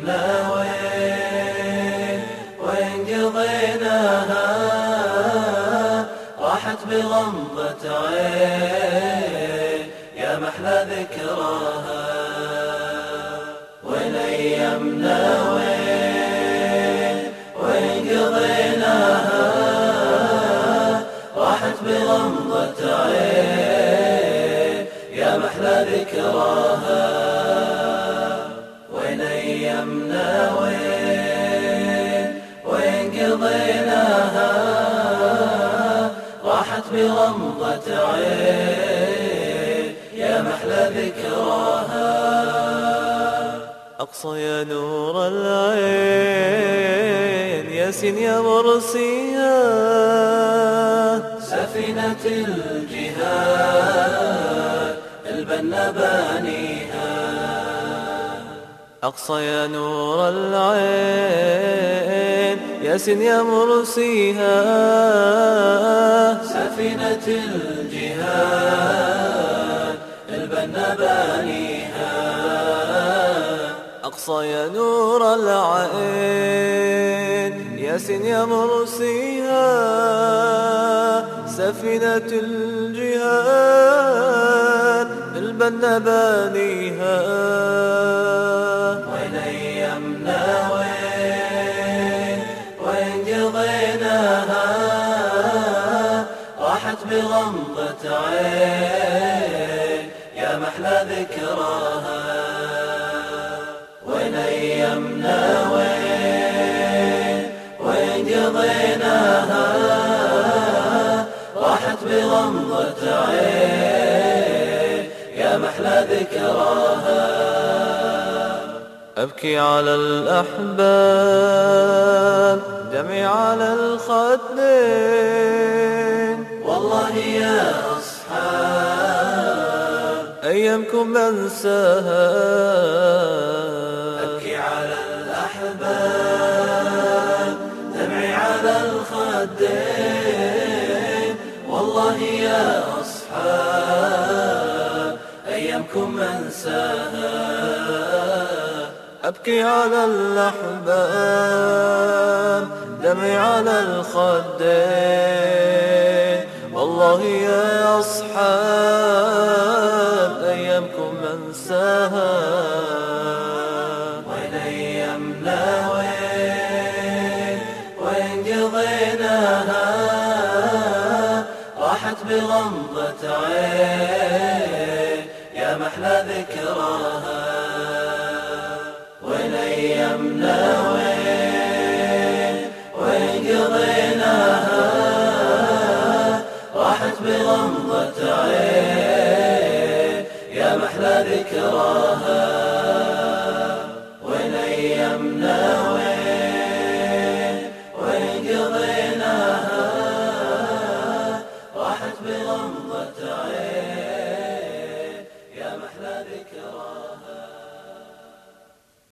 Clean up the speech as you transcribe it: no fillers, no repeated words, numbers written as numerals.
أيامنا وين قضيناها راحت بغمضة عين يا محلى ذكراها. وين أيامنا وين قضيناها راحت بغمضة عين يا محلى ذكراها. وين أيامنا وين قضيناها راحت بغمضة عين يا محلى ذكراها. أقصى يا نور العين ياسين يا مرسيها سفينة الجهاد البنا بانيها. أقصى يا نور العين ياسين يا مرسيها سفينة الجهاد البنا بانيها. أقصى يا نور العين ياسين يا مرسيها سفينة الجهاد البنا بانيها. وين أيامنا وين قضيناها راحت بغمضة عين يا محلى ذكراها. وين أيامنا وين قضيناها راحت بغمضة عين يا محلى ذكراها. أبكي على الأحباب دمعي على الخدين والله يا أصحاب أيامكم بنساها. أبكي على الأحباب دمعي على الخدين والله يا أصحاب أيامكم أنساها. أبكي على الأحباب دمعي على الخدين والله يا أصحاب أيامكم أنساها. وين أيامنا وين قضيناها راحت بغمضة عين يا محلى ذكراها. وين أيامنا وين قضيناها راحت بغمضة عين يا محلى ذكراها. وين أيامنا وين قضيناها راحت بغمضة